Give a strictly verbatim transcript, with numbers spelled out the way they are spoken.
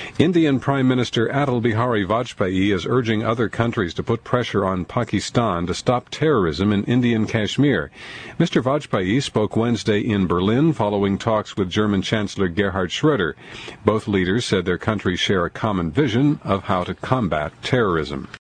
Indian Prime Minister Atal Bihari Vajpayee is urging other countries to put pressure on Pakistan to stop terrorism in Indian Kashmir. Mister Vajpayee spoke Wednesday in Berlin following talks with German Chancellor Gerhard Schröder. Both leaders said their countries share a common vision of how to combat terrorism.